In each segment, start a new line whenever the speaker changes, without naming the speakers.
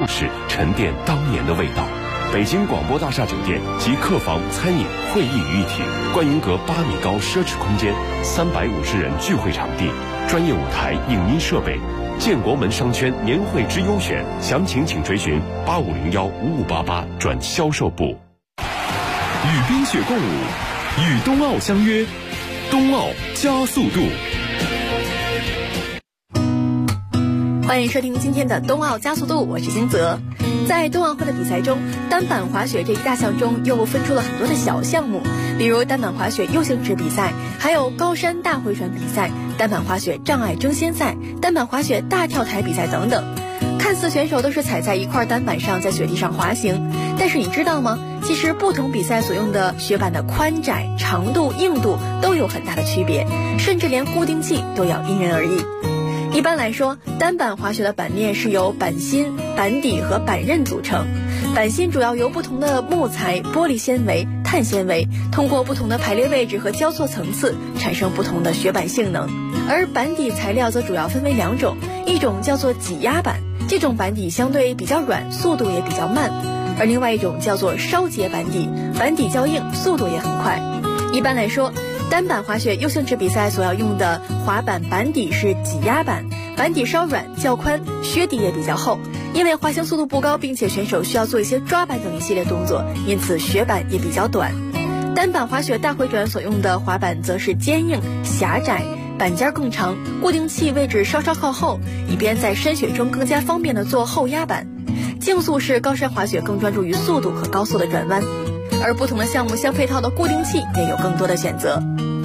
室，沉淀当年的味道。北京广播大厦酒店集客房、餐饮、会议于一体，观云阁8米高奢侈空间，350人聚会场地，专业舞台、影音设备。建国门商圈年会之优选，详情请垂询85015588转销售部。
与冰雪共舞，与冬奥相约，冬奥加速度。
欢迎收听今天的冬奥加速度，我是金泽。在冬奥会的比赛中，单板滑雪这一大项中又分出了很多的小项目，比如单板滑雪U形池比赛，还有高山大回转比赛、单板滑雪障碍争先赛、单板滑雪大跳台比赛等等。看似选手都是踩在一块单板上在雪地上滑行，但是你知道吗？其实不同比赛所用的雪板的宽窄、长度、硬度都有很大的区别，甚至连固定器都要因人而异。一般来说，单板滑雪的板面是由板芯、板底和板刃组成。板芯主要由不同的木材、玻璃纤维、碳纤维，通过不同的排列位置和交错层次，产生不同的雪板性能。而板底材料则主要分为2种，一种叫做挤压板，这种板底相对比较软，速度也比较慢；而另外一种叫做烧结板底，板底较硬，速度也很快。一般来说，单板滑雪U形池比赛所要用的滑板板底是挤压板，板底稍软较宽，靴底也比较厚。因为滑行速度不高，并且选手需要做一些抓板等一系列动作，因此雪板也比较短。单板滑雪大回转所用的滑板则是坚硬、狭窄，板尖更长，固定器位置稍稍靠后，以便在深雪中更加方便的做后压板。竞速式高山滑雪更专注于速度和高速的转弯，而不同的项目相配套的固定器也有更多的选择。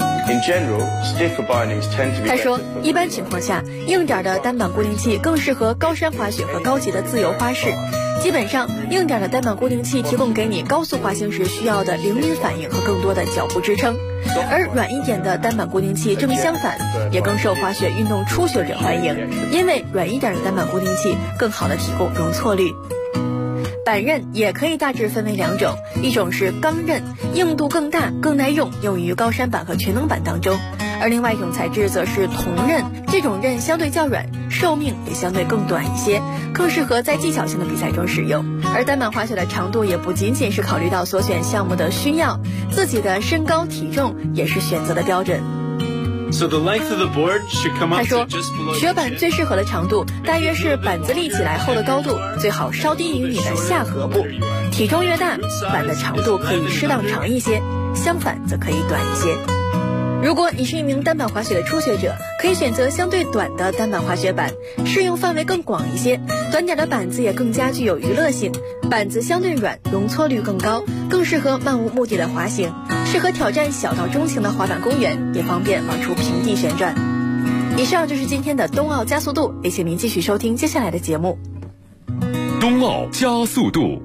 他说，一般情况下，硬点的单板固定器更适合高山滑雪和高级的自由花式。基本上，硬点的单板固定器提供给你高速滑行时需要的灵敏反应和更多的脚步支撑，而软一点的单板固定器正相反，也更受滑雪运动初学者欢迎，因为软一点的单板固定器更好的提供容错率。板刃也可以大致分为2种，一种是钢刃，硬度更大更耐用，用于高山板和全能板当中；而另外一种材质则是铜刃，这种刃相对较软，寿命也相对更短一些，更适合在技巧性的比赛中使用。而单板滑雪的长度也不仅仅是考虑到所选项目的需要，自己的身高体重也是选择的标准。他说，雪板最适合的长度大约是板子立起来后的高度，最好稍低于你的下颌部。体重越大，板的长度可以适当长一些，相反则可以短一些。如果你是一名单板滑雪的初学者，可以选择相对短的单板滑雪板，适用范围更广一些，短点的板子也更加具有娱乐性，板子相对软，容错率更高，更适合漫无目的的滑行，适合挑战小到中型的滑板公园，也方便往出平地旋转。以上就是今天的冬奥加速度，也请您继续收听接下来的节目。
冬奥加速度。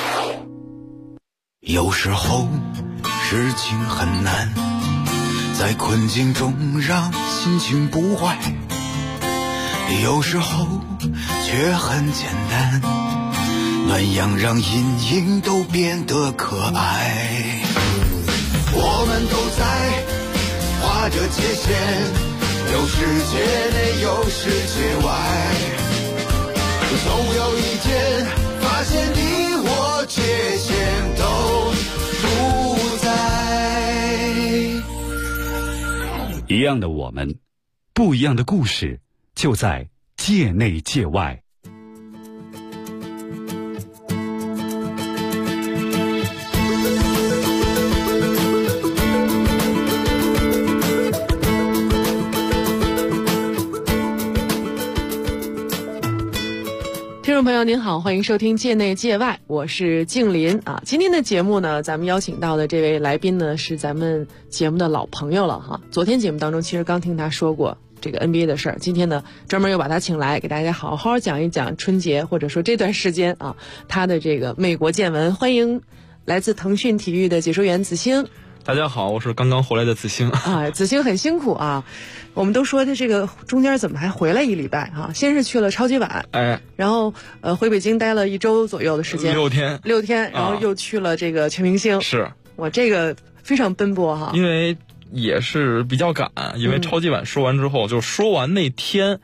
有时候事情很难，在困境中让心情不坏，有时候却很简单，暖阳让阴影都变得可爱。我们都在划着界限，有世界内有世界外，总有一天发现你我界限都不在。
一样的我们，不一样的故事，就在界内界外。
听众朋友您好，欢迎收听界内界外，我是静林啊。今天的节目呢，咱们邀请到的这位来宾呢，是咱们节目的老朋友了哈。昨天节目当中其实刚听他说过这个 NBA 的事儿，今天呢专门又把他请来，给大家好好讲一讲春节或者说这段时间啊他的这个美国见闻。欢迎来自腾讯体育的解说员子星。
大家好，我是刚刚回来的子星
啊。子星很辛苦啊，我们都说他这个中间怎么还回来1礼拜啊？先是去了超级碗，然后回北京待了1周左右的时间，6天，然后又去了这个全明星。
是
我这个非常奔波哈，
因为也是比较赶，因为超级碗说完之后，就说完那天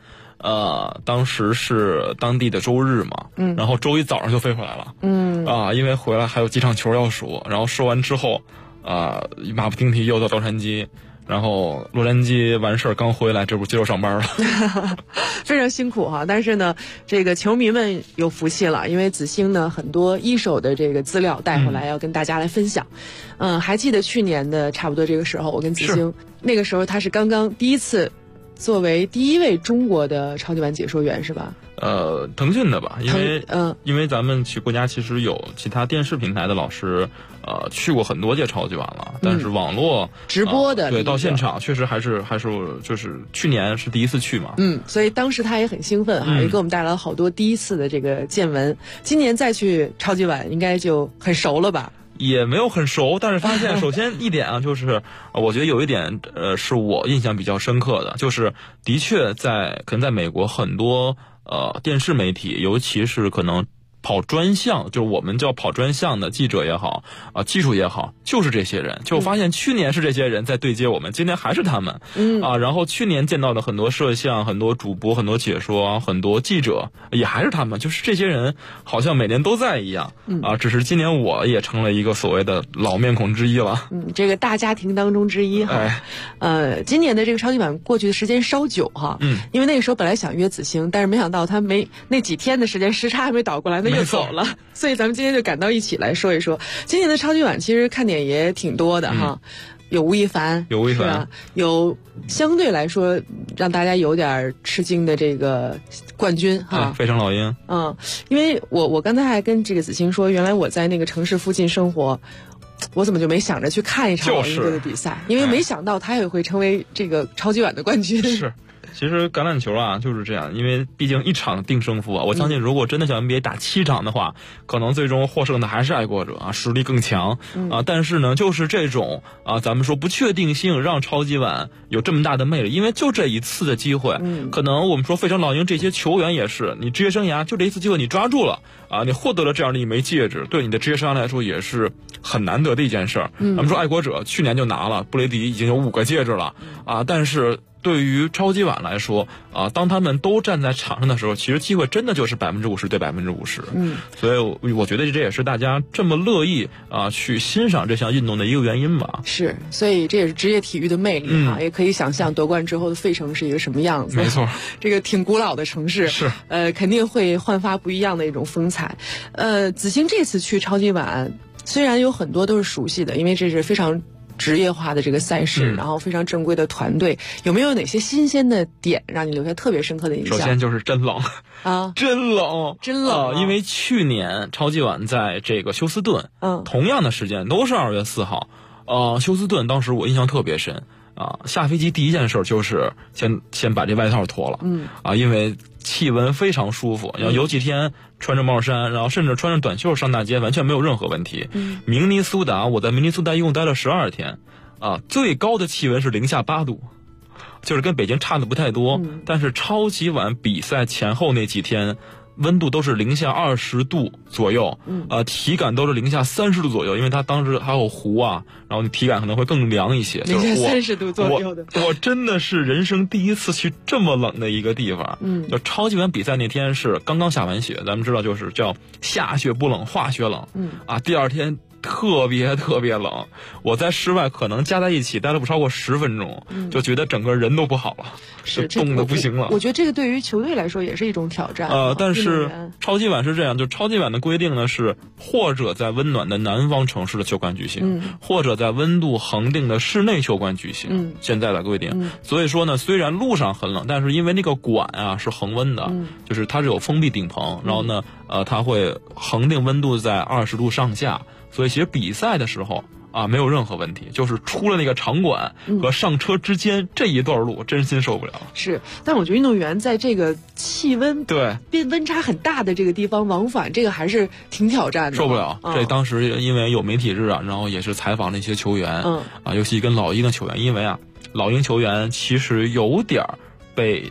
当时是当地的周日嘛，然后周一早上就飞回来了，因为回来还有几场球要说，然后说完之后，马不停蹄又到洛杉矶。然后洛杉矶完事儿刚回来，这不接着上班了，
非常辛苦哈。但是呢，这个球迷们有福气了，因为子星呢很多一手的这个资料带回来要跟大家来分享。还记得去年的差不多这个时候，我跟子星那个时候他是刚刚第一次作为第一位中国的超级碗解说员是吧？
腾讯的吧，因为咱们国家其实有其他电视平台的老师。去过很多届超级碗了，但是网络
直播的
对到现场确实还是就是去年是第一次去嘛，
所以当时他也很兴奋哈，也给我们带来了好多第一次的这个见闻。今年再去超级碗应该就很熟了吧？
也没有很熟，但是发现首先一点啊，就是我觉得有一点是我印象比较深刻的，就是的确可能在美国很多电视媒体，尤其是可能。跑专项，就是我们叫跑专项的记者也好技术也好，就是这些人。就发现去年是这些人在对接我们，今年还是他们。然后去年见到的很多摄像、很多主播、很多解说、很多记者，也还是他们。就是这些人好像每年都在一样。只是今年我也成了一个所谓的老面孔之一了。
这个大家庭当中之一哈。今年的这个超级碗过去的时间稍久哈。因为那个时候本来想约子星，但是没想到他那几天的时间时差还没倒过来，那又走了，所以咱们今天就赶到一起来说一说今年的超级碗。其实看点也挺多的哈，有吴亦凡，有相对来说让大家有点吃惊的这个冠军哈，
费城老鹰。
因为我刚才还跟这个子星说，原来我在那个城市附近生活，我怎么就没想着去看一场老鹰队的比赛？因为没想到他也会成为这个超级碗的冠军。
是。其实橄榄球啊就是这样，因为毕竟一场定胜负啊。我相信如果真的像 NBA 打7场的话，可能最终获胜的还是爱国者啊，实力更强但是呢，就是这种咱们说不确定性让超级碗有这么大的魅力，因为就这一次的机会，可能我们说费城老鹰这些球员也是，你职业生涯就这一次机会你抓住了你获得了这样的一枚戒指，对你的职业生涯来说也是很难得的一件事儿。咱们说爱国者去年就拿了，布雷迪已经有5个戒指了但是对于超级碗来说当他们都站在场上的时候，其实机会真的就是50%对50%。所以我觉得这也是大家这么乐意去欣赏这项运动的一个原因吧。
是，所以这也是职业体育的魅力也可以想象夺冠之后的费城是一个什么样子。
没错，
这个挺古老的城市
是
肯定会焕发不一样的一种风采。子星这次去超级碗，虽然有很多都是熟悉的，因为这是非常职业化的这个赛事，然后非常正规的团队，有没有哪些新鲜的点让你留下特别深刻的印象？
首先就是真冷真冷因为去年超级碗在这个休斯顿同样的时间都是2月4号休斯顿当时我印象特别深下飞机第一件事就是先把这外套脱了因为气温非常舒服，然后有几天穿着帽衫，然后甚至穿着短袖上大街完全没有任何问题。明尼苏达，我在明尼苏达一共待了12天最高的气温是-8度，就是跟北京差的不太多但是超级碗比赛前后那几天温度都是-20度左右体感都是-30度左右，因为它当时还有湖然后体感可能会更凉一些
，-30度左右的。
我真的是人生第一次去这么冷的一个地方就超级碗比赛那天是刚刚下完雪，咱们知道就是叫下雪不冷化雪冷第二天特别特别冷，我在室外可能加在一起待了不超过10分钟就觉得整个人都不好了，
是
冻得不行了。
我觉得这个对于球队来说也是一种挑战
但是超级碗是这样，就超级碗的规定呢是或者在温暖的南方城市的球馆举行或者在温度恒定的室内球馆举行现在的规定所以说呢，虽然路上很冷，但是因为那个馆是恒温的就是它是有封闭顶棚然后呢它会恒定温度在20度上下，所以其实比赛的时候没有任何问题，就是出了那个场馆和上车之间这一段路真心受不了。
是，但我觉得运动员在这个气温变温差很大的这个地方往返，这个还是挺挑战的。
受不了这当时因为有媒体日然后也是采访了一些球员尤其跟老鹰的球员，因为老鹰球员其实有点被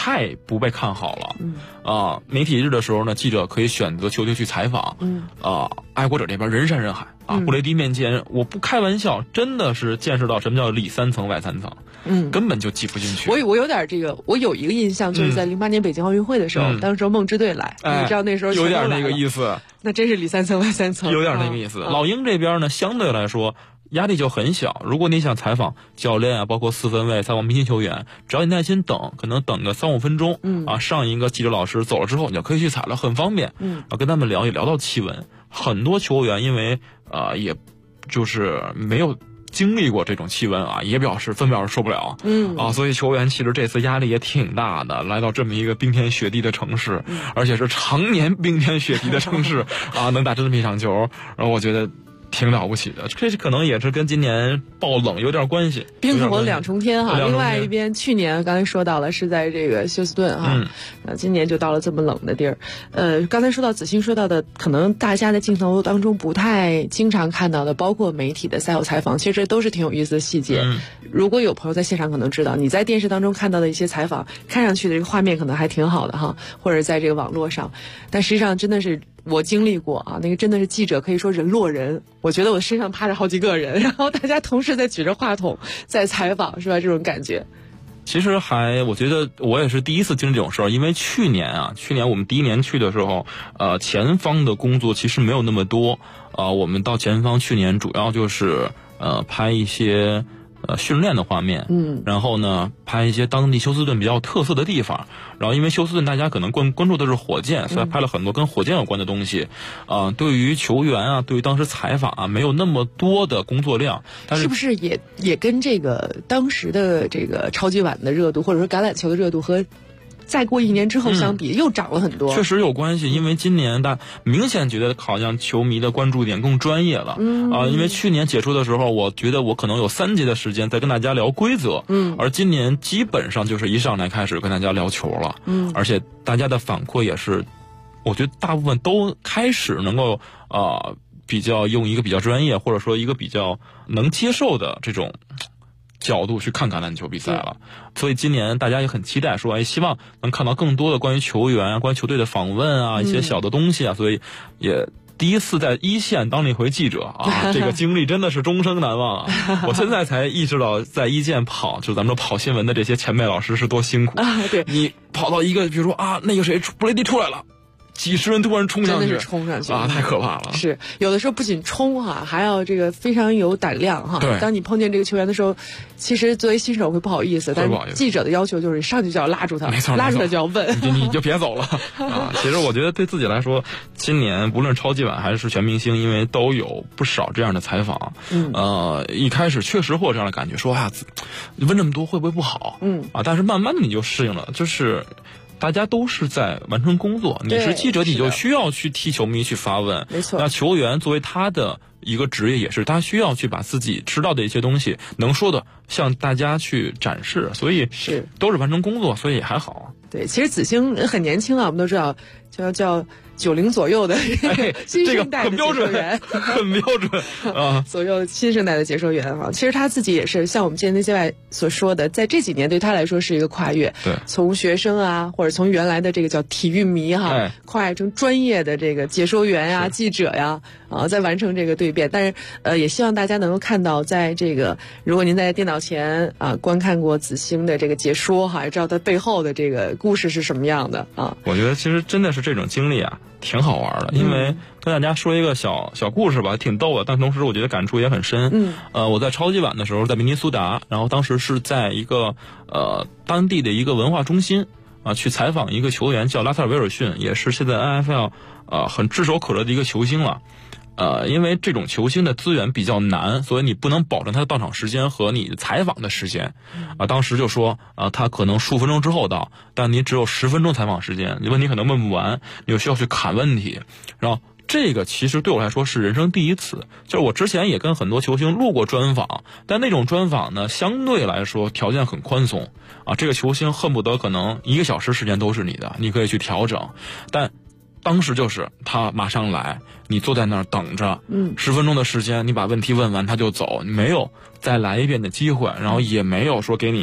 太不被看好了。媒体日的时候呢，记者可以选择球队去采访。爱国者这边人山人海啊，布雷迪面前，我不开玩笑，真的是见识到什么叫里3层外3层。根本就挤不进去。
我有点我有一个印象，就是在08年北京奥运会的时候，当时梦之队来，你知道那时候
有点那个意思。
那真是里3层外3层，
有点那个意思。老鹰这边呢，相对来说压力就很小。如果你想采访教练啊，包括4分卫、采访明星球员，只要你耐心等，可能等个3-5分钟，上一个记者老师走了之后，你就可以去采了，很方便。跟他们聊，也聊到气温。很多球员因为也就是没有经历过这种气温啊，也分表示受不了。所以球员其实这次压力也挺大的，来到这么一个冰天雪地的城市，而且是常年冰天雪地的城市能打这么一场球，然后我觉得挺了不起的。这可能也是跟今年爆冷有点关系，
冰火2重天哈。另外一边，去年刚才说到了是在这个休斯顿哈，今年就到了这么冷的地儿。刚才说到子欣说到的，可能大家在镜头当中不太经常看到的，包括媒体的赛后采访，其实这都是挺有意思的细节。如果有朋友在现场可能知道，你在电视当中看到的一些采访，看上去的这个画面可能还挺好的哈，或者在这个网络上，但实际上真的是我经历过啊，那个真的是记者可以说人落人，我觉得我身上趴着好几个人，然后大家同时在举着话筒在采访，是吧？这种感觉。
其实我觉得我也是第一次经历这种事儿，因为去年我们第一年去的时候，前方的工作其实没有那么多，我们到前方去年主要就是拍一些训练的画面，然后呢拍一些当地休斯顿比较特色的地方，然后因为休斯顿大家可能关注的是火箭，所以拍了很多跟火箭有关的东西。对于球员对于当时采访没有那么多的工作量，但是
不是也跟这个当时的这个超级碗的热度，或者说橄榄球的热度和再过1年之后相比，又涨了很多。
确实有关系，因为今年明显觉得好像球迷的关注点更专业了。因为去年解说的时候，我觉得我可能有3节的时间在跟大家聊规则，而今年基本上就是一上来开始跟大家聊球了。而且大家的反馈也是，我觉得大部分都开始能够比较用一个比较专业，或者说一个比较能接受的这种角度去看橄榄球比赛了。所以今年大家也很期待说希望能看到更多的关于球员关于球队的访问一些小的东西所以也第一次在一线当了一回记者这个经历真的是终生难忘我现在才意识到在一线跑，就咱们说跑新闻的这些前辈老师是多辛苦
对，
你跑到一个比如说那个谁布雷迪出来了，几十人突然冲上去，
真的是冲上去
太可怕了。
是有的时候不仅冲还要这个非常有胆量
对，
当你碰见这个球员的时候，其实作为新手会不好意思，但是记者的要求就是上去就要拉住他，
没错，
拉住他就要问，
你就别走了其实我觉得对自己来说，今年不论超级碗还是全明星，因为都有不少这样的采访。一开始确实会有这样的感觉，说你问这么多会不会不好？但是慢慢的你就适应了，就是大家都是在完成工作，你是记者，你就需要去替球迷去发问。
没错。
那球员作为他的一个职业，也是他需要去把自己知道的一些东西能说的向大家去展示，所以都是完成工作，所以也还好。
对，其实子欣很年轻我们都知道叫90左右的新生代的解说员，
很标准
左右新生代的解说员其实他自己也是像我们今天在外所说的，在这几年对他来说是一个跨越，
对，
从学生或者从原来的这个叫体育迷跨越成专业的这个解说员记者再完成这个蜕变。但是也希望大家能够看到，在这个如果您在电脑前观看过子欣的这个解说也知道他背后的这个故事是什么样的
我觉得其实真的是这种经历挺好玩的，因为跟大家说一个小故事吧，挺逗的，但同时我觉得感触也很深。我在超级碗的时候在明尼苏达，然后当时是在一个当地的一个文化中心去采访一个球员叫拉塞尔维尔逊，也是现在 NFL 很炙手可热的一个球星了。因为这种球星的资源比较难，所以你不能保证他的到场时间和你采访的时间。当时就说他可能15分钟之后到，但你只有10分钟采访时间，问题可能问不完，你就需要去砍问题。然后这个其实对我来说是人生第一次，就是我之前也跟很多球星录过专访，但那种专访呢相对来说条件很宽松这个球星恨不得可能1个小时时间都是你的，你可以去调整。但当时就是他马上来，你坐在那儿等着，10分钟的时间，你把问题问完他就走，没有再来一遍的机会，然后也没有说给你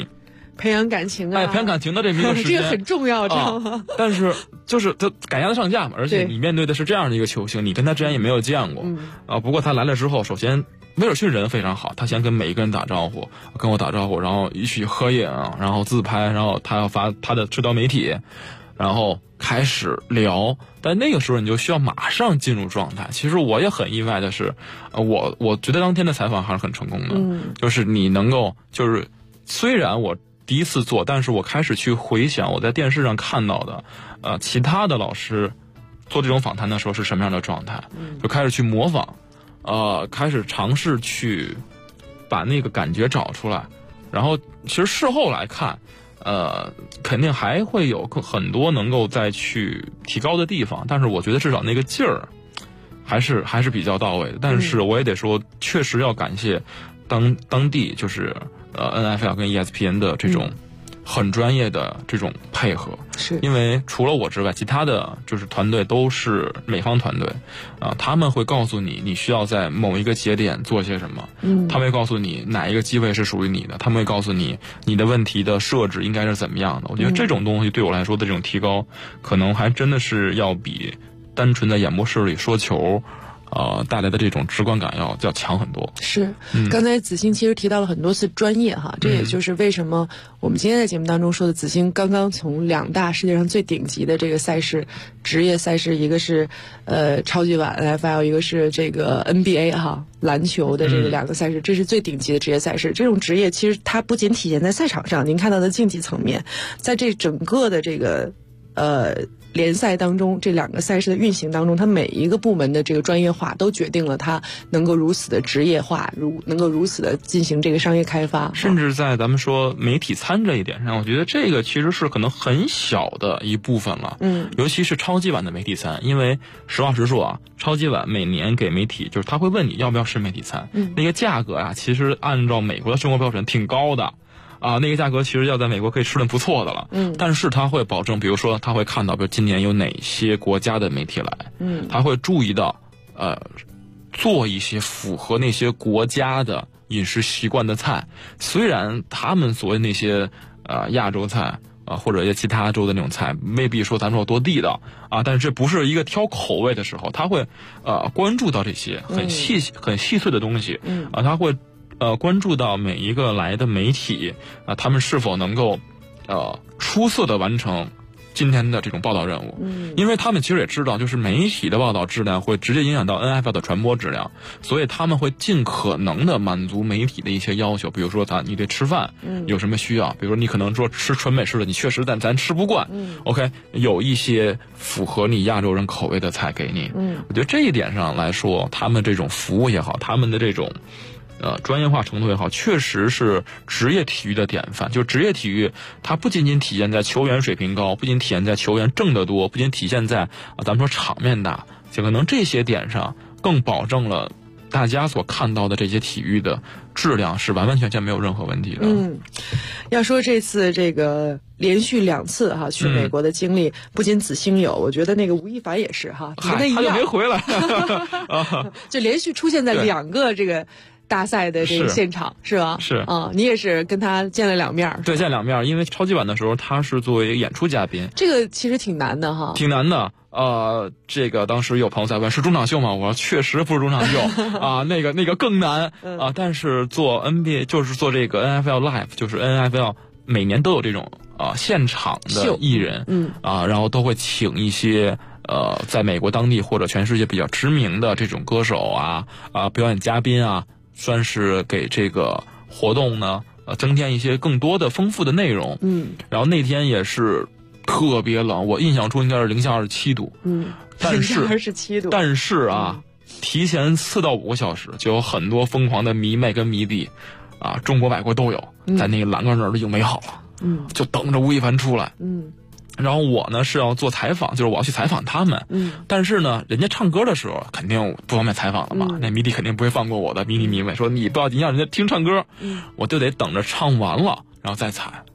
培养感情啊，
培养感情的这么一个时间，
这个很重要，知道吗？
但是就是他赶鸭子上架嘛，而且你面对的是这样的一个球星，你跟他之前也没有见过不过他来了之后，首先威尔逊人非常好，他先跟每一个人打招呼，跟我打招呼，然后一起合影，然后自拍，然后他要发他的社交媒体，然后开始聊。但那个时候你就需要马上进入状态。其实我也很意外的是，我觉得当天的采访还是很成功的，就是你能够就是虽然我第一次做，但是我开始去回想我在电视上看到的其他的老师做这种访谈的时候是什么样的状态，就开始去模仿，开始尝试去把那个感觉找出来。然后其实事后来看肯定还会有很多能够再去提高的地方，但是我觉得至少那个劲儿还是比较到位的。但是我也得说，确实要感谢当地就是NFL 跟 ESPN 的这种很专业的这种配合，
是因
为除了我之外，其他的就是团队都是美方团队他们会告诉你你需要在某一个节点做些什么，他们会告诉你哪一个机会是属于你的，他们会告诉你你的问题的设置应该是怎么样的。我觉得这种东西对我来说的这种提高，可能还真的是要比单纯在演播室里说球带来的这种直观感要强很多。
是，刚才子欣其实提到了很多次专业哈，这也就是为什么我们今天在节目当中说的，子欣刚刚从2大世界上最顶级的这个赛事，职业赛事，一个是超级碗 NFL， 一个是这个 NBA 哈，篮球的这个2个赛事，这是最顶级的职业赛事。这种职业其实它不仅体现在赛场上，您看到的竞技层面，在这整个的这个联赛当中，这2个赛事的运行当中，它每一个部门的这个专业化都决定了它能够如此的职业化，能够如此的进行这个商业开发。
甚至在咱们说媒体餐这一点上，我觉得这个其实是可能很小的一部分了。尤其是超级碗的媒体餐，因为实话实说超级碗每年给媒体就是他会问你要不要吃媒体餐，那个价格其实按照美国的生活标准挺高的。那个价格其实要在美国可以吃得不错的了，但是他会保证，比如说他会看到，比如今年有哪些国家的媒体来，他会注意到，做一些符合那些国家的饮食习惯的菜，虽然他们所谓那些亚洲菜或者一些其他州的那种菜未必说咱说有多地道但是这不是一个挑口味的时候，他会关注到这些很细碎的东西，他会关注到每一个来的媒体他们是否能够出色的完成今天的这种报道任务，因为他们其实也知道，就是媒体的报道质量会直接影响到 NFL 的传播质量，所以他们会尽可能的满足媒体的一些要求，比如说你对吃饭有什么需要，比如说你可能说吃纯美式的，你确实咱吃不惯，OK， 有一些符合你亚洲人口味的菜给你，我觉得这一点上来说，他们这种服务也好，他们的这种专业化程度也好，确实是职业体育的典范。就职业体育，它不仅仅体现在球员水平高，不仅体现在球员挣得多，不仅体现在咱们说场面大，就可能这些点上更保证了大家所看到的这些体育的质量是完完全全没有任何问题的。
要说这次这个连续2次去美国的经历，不仅子欣有，我觉得那个吴亦凡也是
他就没回来
就连续出现在2个这个大赛的这个现场是吧？
是
你也是跟他见了2面。
对，见2面，因为超级碗的时候他是作为演出嘉宾，
这个其实挺难的哈。
挺难的。这个当时有朋友在问是中场秀吗？我说确实不是中场秀那个更难但是做 NBA 就是做这个 NFL Live， 就是 NFL 每年都有这种现场的艺人然后都会请一些在美国当地或者全世界比较知名的这种歌手表演嘉宾算是给这个活动呢增添一些更多的丰富的内容。然后那天也是特别冷，我印象中应该是零下27度。但是
27度，
但是提前4到5个小时就有很多疯狂的迷妹跟迷弟中国外国都有，在那个栏杆那儿都已经美好了，就等着吴亦凡出来。然后我呢是要做采访，就是我要去采访他们。但是呢，人家唱歌的时候肯定不方便采访了嘛，那迷弟肯定不会放过我的迷妹，说你不要影响人家听唱歌，我就得等着唱完了然后再采。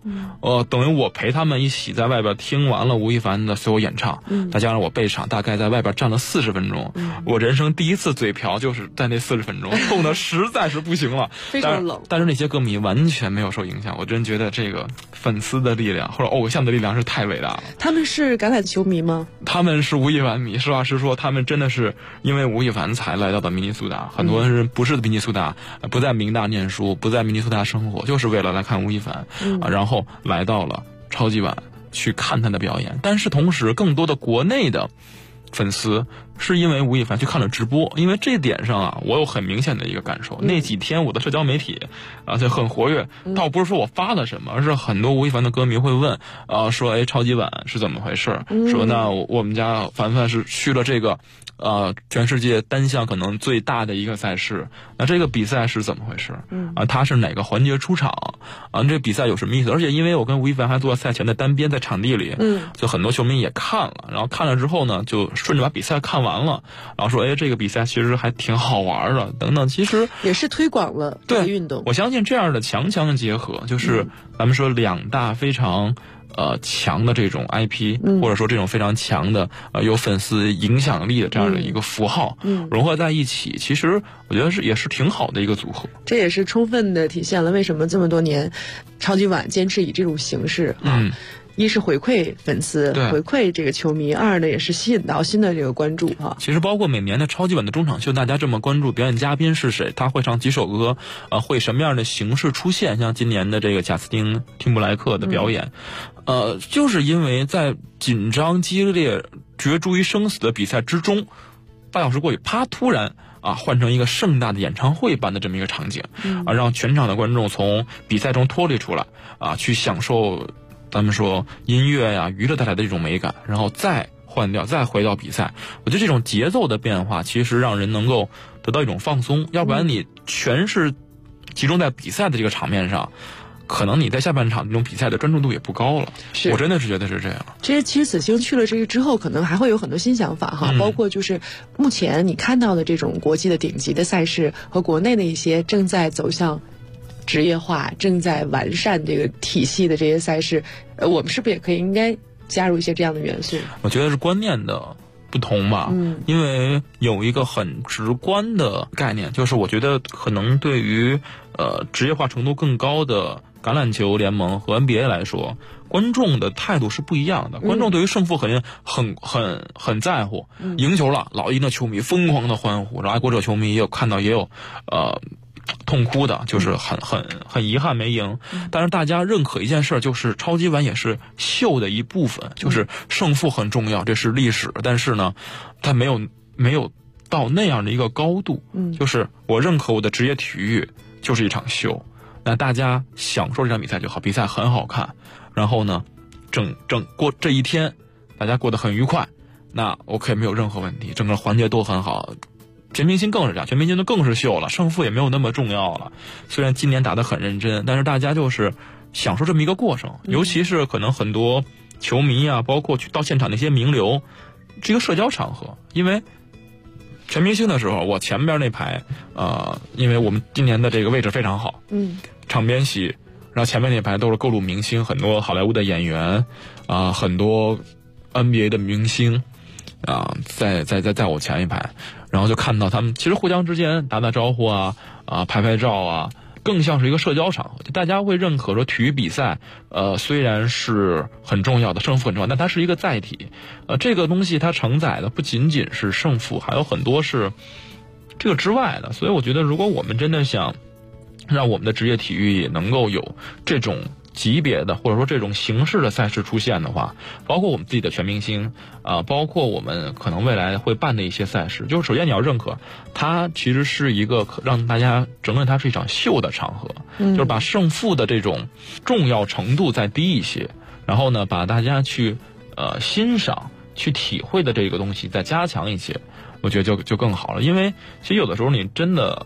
等于我陪他们一起在外边听完了吴亦凡的所有演唱，再加上我备场，大概在外边站了40分钟。我人生第一次嘴瓢就是在那40分钟，冻得实在是不行了，
非常冷。
但是那些歌迷完全没有受影响，我真觉得这个粉丝的力量或者偶像的力量是太伟大了。
他们是橄榄球迷吗？
他们是吴亦凡迷，实话实说，他们真的是因为吴亦凡才来到的明尼苏达。很多人不是明尼苏达，不在明大念书，不在明尼苏达生活，就是为了来看吴亦凡，然后来到了超级碗去看他的表演。但是同时，更多的国内的粉丝是因为吴亦凡去看了直播，因为这点上啊，我有很明显的一个感受。那几天我的社交媒体就很活跃，倒不是说我发了什么，而是很多吴亦凡的歌迷会问说超级碗是怎么回事？说那我们家凡凡是去了这个全世界单项可能最大的一个赛事，那这个比赛是怎么回事？他是哪个环节出场？这比赛有什么意思？而且因为我跟吴亦凡还坐在赛前的单边，在场地里，就很多球迷也看了，然后看了之后呢，就顺着把比赛看完了，然后说这个比赛其实还挺好玩的，等等，其实
也是推广了这个运动。
我相信这样的强的结合，就是咱们说两大非常强的这种 IP，或者说这种非常强的有粉丝影响力的这样的一个符号，融合在一起，其实我觉得也是挺好的一个组合。
这也是充分的体现了为什么这么多年超级碗坚持以这种形式一是回馈粉丝，回馈这个球迷；二呢，也是吸引到新的这个关注哈。
其实包括每年的超级碗的中场秀，大家这么关注表演嘉宾是谁，他会唱几首歌，会什么样的形式出现？像今年的这个贾斯汀·汀布莱克的表演，就是因为在紧张激烈、角逐于生死的比赛之中，8小时过去，啪，突然换成一个盛大的演唱会般的这么一个场景，让全场的观众从比赛中脱离出来，去享受。咱们说音乐呀、娱乐带来的这种美感，然后再换掉，再回到比赛。我觉得这种节奏的变化，其实让人能够得到一种放松。要不然你全是集中在比赛的这个场面上，可能你在下半场这种比赛的专注度也不高了。我真的是觉得是这样。
其实子星去了这个之后，可能还会有很多新想法哈，包括就是目前你看到的这种国际的顶级的赛事和国内的一些正在走向职业化、正在完善这个体系的这些赛事，我们是不是也可以应该加入一些这样的元素？
我觉得是观念的不同吧，因为有一个很直观的概念，就是我觉得可能对于职业化程度更高的橄榄球联盟和 NBA 来说，观众的态度是不一样的。观众对于胜负很在乎，赢球了，老鹰的球迷疯狂的欢呼，然后爱国者球迷也有看到也有痛哭的，就是很遗憾没赢。但是大家认可一件事，就是超级碗也是秀的一部分，就是胜负很重要，这是历史。但是呢，它没有到那样的一个高度。就是我认可我的职业体育就是一场秀，那大家享受这场比赛就好，比赛很好看。然后呢，过这一天，大家过得很愉快，那 OK 没有任何问题，整个环节都很好。全明星更是这样，全明星就更是秀了，胜负也没有那么重要了。虽然今年打得很认真，但是大家就是享受这么一个过程。尤其是可能很多球迷啊，包括去到现场那些名流，这个社交场合，因为全明星的时候，我前边那排因为我们今年的这个位置非常好，场边席，然后前面那排都是各路明星，很多好莱坞的演员很多 NBA 的明星在我前一排。然后就看到他们其实互相之间打打招呼拍拍照更像是一个社交场合。就大家会认可说体育比赛虽然是很重要的，胜负很重要，但它是一个载体。这个东西它承载的不仅仅是胜负，还有很多是这个之外的。所以我觉得如果我们真的想让我们的职业体育也能够有这种级别的或者说这种形式的赛事出现的话，包括我们自己的全明星包括我们可能未来会办的一些赛事，就是首先你要认可它其实是一个让大家承认它是一场秀的场合，就是把胜负的这种重要程度再低一些，然后呢把大家去欣赏去体会的这个东西再加强一些，我觉得就更好了。因为其实有的时候你真的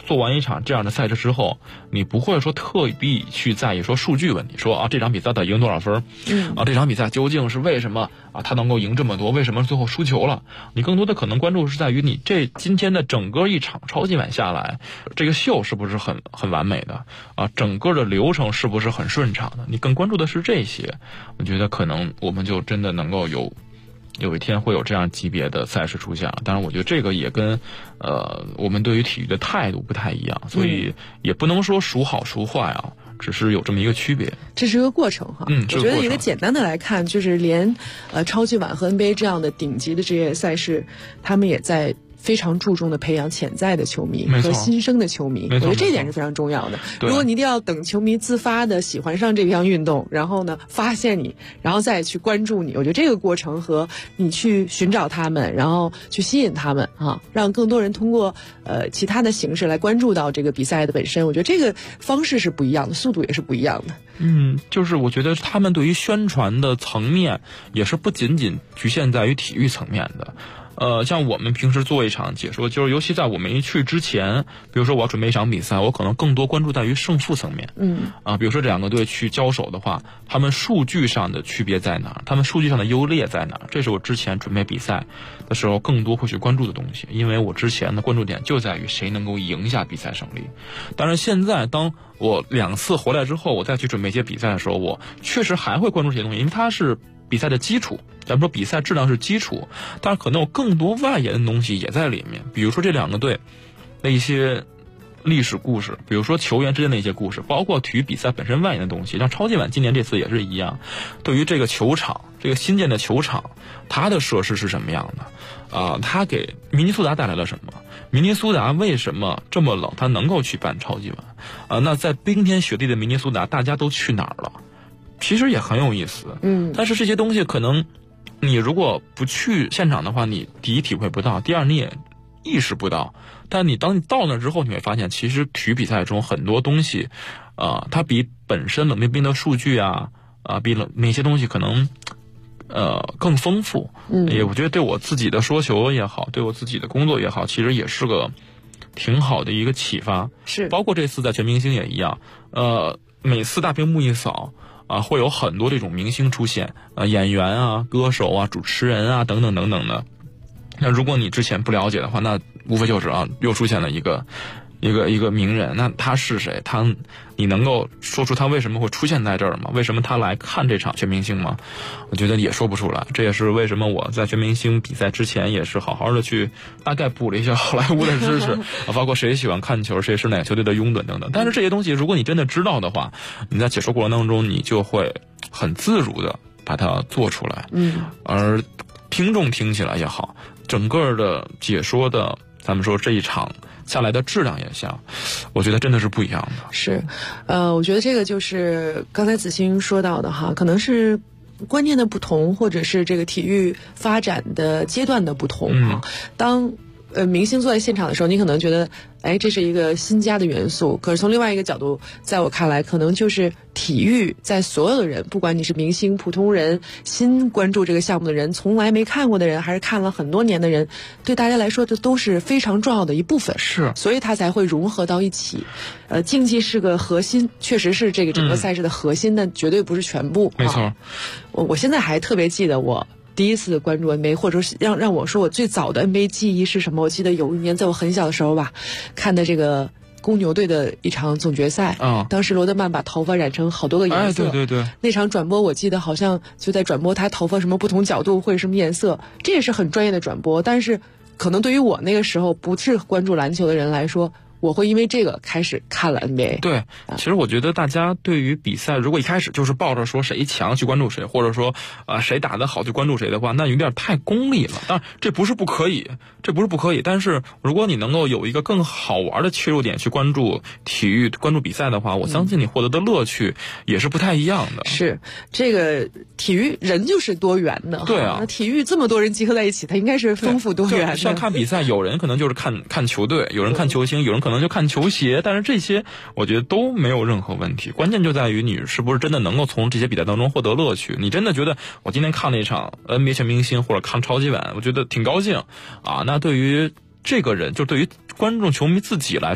做完一场这样的赛事之后，你不会说特地去在意说数据问题，说啊这场比赛他赢多少分，这场比赛究竟是为什么啊他能够赢这么多，为什么最后输球了？你更多的可能关注是在于你今天的整个一场超级碗下来，这个秀是不是很完美的啊？整个的流程是不是很顺畅的？你更关注的是这些，我觉得可能我们就真的能够有一天会有这样级别的赛事出现了。当然我觉得这个也跟我们对于体育的态度不太一样，所以也不能说孰好孰坏啊，只是有这么一个区别。
这是个过程哈。我觉得一个简单的来看，就是连超级碗和 NBA 这样的顶级的职业赛事，他们也在非常注重的培养潜在的球迷和新生的球迷，我觉得这点是非常重要的。如果你一定要等球迷自发的喜欢上这项运动，然后呢发现你，然后再去关注你，我觉得这个过程和你去寻找他们，然后去吸引他们啊，让更多人通过其他的形式来关注到这个比赛的本身，我觉得这个方式是不一样的，速度也是不一样的。
就是我觉得他们对于宣传的层面也是不仅仅局限在于体育层面的。像我们平时做一场解说，就是尤其在我没去之前，比如说我要准备一场比赛，我可能更多关注在于胜负层面。比如说这两个队去交手的话，他们数据上的区别在哪儿？他们数据上的优劣在哪儿？这是我之前准备比赛的时候更多会去关注的东西，因为我之前的关注点就在于谁能够赢下比赛胜利。当然现在当我2次回来之后，我再去准备一些比赛的时候，我确实还会关注这些东西，因为它是比赛的基础，咱们说比赛质量是基础，但是可能有更多外延的东西也在里面，比如说这两个队的一些历史故事，比如说球员之间的一些故事，包括体育比赛本身外延的东西。像超级碗今年这次也是一样，对于这个球场，这个新建的球场，它的设施是什么样的它给明尼苏达带来了什么？明尼苏达为什么这么冷，它能够去办超级碗那在冰天雪地的明尼苏达，大家都去哪儿了？其实也很有意思，但是这些东西可能你如果不去现场的话，你第一体会不到，第二你也意识不到。但当你到那之后，你会发现，其实体育比赛中很多东西，它比本身冷冰冰的数据比那些东西可能更丰富。也我觉得对我自己的说球也好，对我自己的工作也好，其实也是个挺好的一个启发。
是，
包括这次在全明星也一样，每次大屏幕一扫。会有很多这种明星出现，演员歌手主持人等等等等的。那如果你之前不了解的话，那无非就是又出现了一个名人，那他是谁？你能够说出他为什么会出现在这儿吗？为什么他来看这场全明星吗？我觉得也说不出来。这也是为什么我在全明星比赛之前也是好好的去大概补了一下好莱坞的知识包括谁喜欢看球，谁是哪个球队的拥趸等等。但是这些东西如果你真的知道的话，你在解说过程当中你就会很自如的把它做出来。而听众听起来也好，整个的解说的咱们说这一场下来的质量也像，我觉得真的是不一样的。
是，我觉得这个就是刚才子欣说到的哈，可能是观念的不同，或者是这个体育发展的阶段的不同当明星坐在现场的时候，你可能觉得这是一个新加的元素，可是从另外一个角度，在我看来可能就是体育在所有的人，不管你是明星、普通人、新关注这个项目的人、从来没看过的人，还是看了很多年的人，对大家来说这都是非常重要的一部分。
是，
所以它才会融合到一起。竞技是个核心，确实是这个整个赛事的核心，但绝对不是全部。
没错。
我现在还特别记得我第一次关注 NBA， 或者是让我说我最早的 NBA 记忆是什么？我记得有一年在我很小的时候吧，看的这个公牛队的一场总决赛。当时罗德曼把头发染成好多个颜色。
对。
那场转播我记得好像就在转播他头发什么不同角度会什么颜色，这也是很专业的转播。但是可能对于我那个时候不是关注篮球的人来说，我会因为这个开始看了 NBA。
对，其实我觉得大家对于比赛如果一开始就是抱着说谁强去关注谁，或者说谁打得好去关注谁的话，那有点太功利了。当然这不是不可以，但是如果你能够有一个更好玩的切入点去关注体育、关注比赛的话，我相信你获得的乐趣也是不太一样的。
是，这个体育人就是多元的。
对啊，
那体育这么多人集合在一起，它应该是丰富多元的。
像看比赛，有人可能就是看球队，有人看球星，有人可能就看球鞋，但是这些我觉得都没有任何问题。关键就在于你是不是真的能够从这些比赛当中获得乐趣。你真的觉得我今天看了一场 NBA 全明星或者看超级碗，我觉得挺高兴那对于这个人，就对于观众球迷自己来